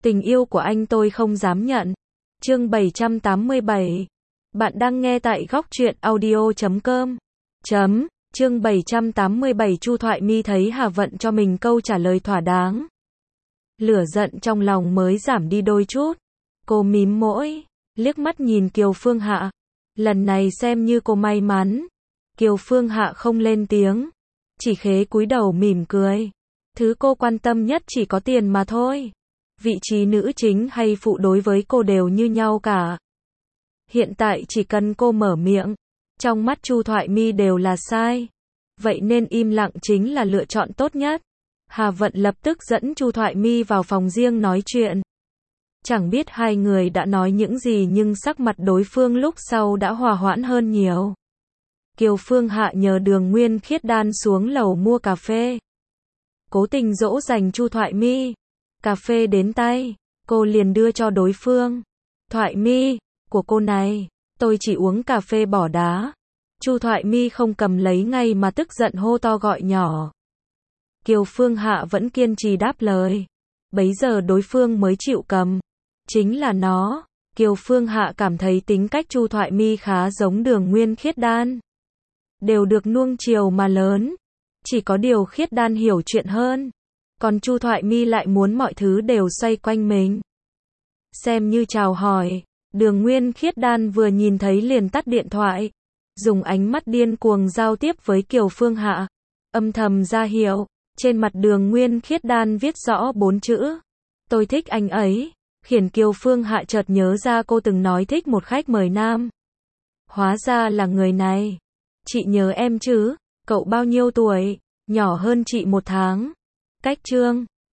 Tình yêu của anh tôi không dám nhận. Chương 787. Bạn đang nghe tại góc truyện audio.com. Chương 787 Chu Thoại Mi thấy Hà Vận cho mình câu trả lời thỏa đáng. Lửa giận trong lòng mới giảm đi đôi chút. Cô mím môi, liếc mắt nhìn Kiều Phương Hạ. Lần này xem như cô may mắn. Kiều Phương Hạ không lên tiếng, chỉ khế cúi đầu mỉm cười. Thứ cô quan tâm nhất chỉ có tiền mà thôi. Vị trí nữ chính hay phụ đối với cô đều như nhau cả. Hiện tại chỉ cần cô mở miệng, trong mắt Chu Thoại Mi đều là sai. Vậy nên im lặng chính là lựa chọn tốt nhất. Hà Vận lập tức dẫn Chu Thoại Mi vào phòng riêng nói chuyện. Chẳng biết hai người đã nói những gì nhưng sắc mặt đối phương lúc sau đã hòa hoãn hơn nhiều. Kiều Phương Hạ nhờ Đường Nguyên Khiết Đan xuống lầu mua cà phê. Cố tình dỗ dành Chu Thoại Mi. Cà phê đến tay, cô liền đưa cho đối phương. Thoại Mi, của cô này, tôi chỉ uống cà phê bỏ đá. Chu Thoại Mi không cầm lấy ngay mà tức giận hô to gọi nhỏ. Kiều Phương Hạ vẫn kiên trì đáp lời. Bấy giờ đối phương mới chịu cầm. Chính là nó. Kiều Phương Hạ cảm thấy tính cách Chu Thoại Mi khá giống Đường Nguyên Khiết Đan. Đều được nuông chiều mà lớn. Chỉ có điều Khiết Đan hiểu chuyện hơn. Còn Chu Thoại Mi lại muốn mọi thứ đều xoay quanh mình. Xem như chào hỏi, Đường Nguyên Khiết Đan vừa nhìn thấy liền tắt điện thoại. Dùng ánh mắt điên cuồng giao tiếp với Kiều Phương Hạ. Âm thầm ra hiệu, trên mặt Đường Nguyên Khiết Đan viết rõ 4 chữ. Tôi thích anh ấy. Khiến Kiều Phương Hạ chợt nhớ ra cô từng nói thích một khách mời nam. Hóa ra là người này. Chị nhớ em chứ? Cậu bao nhiêu tuổi? Nhỏ hơn chị 1 tháng. Cách chương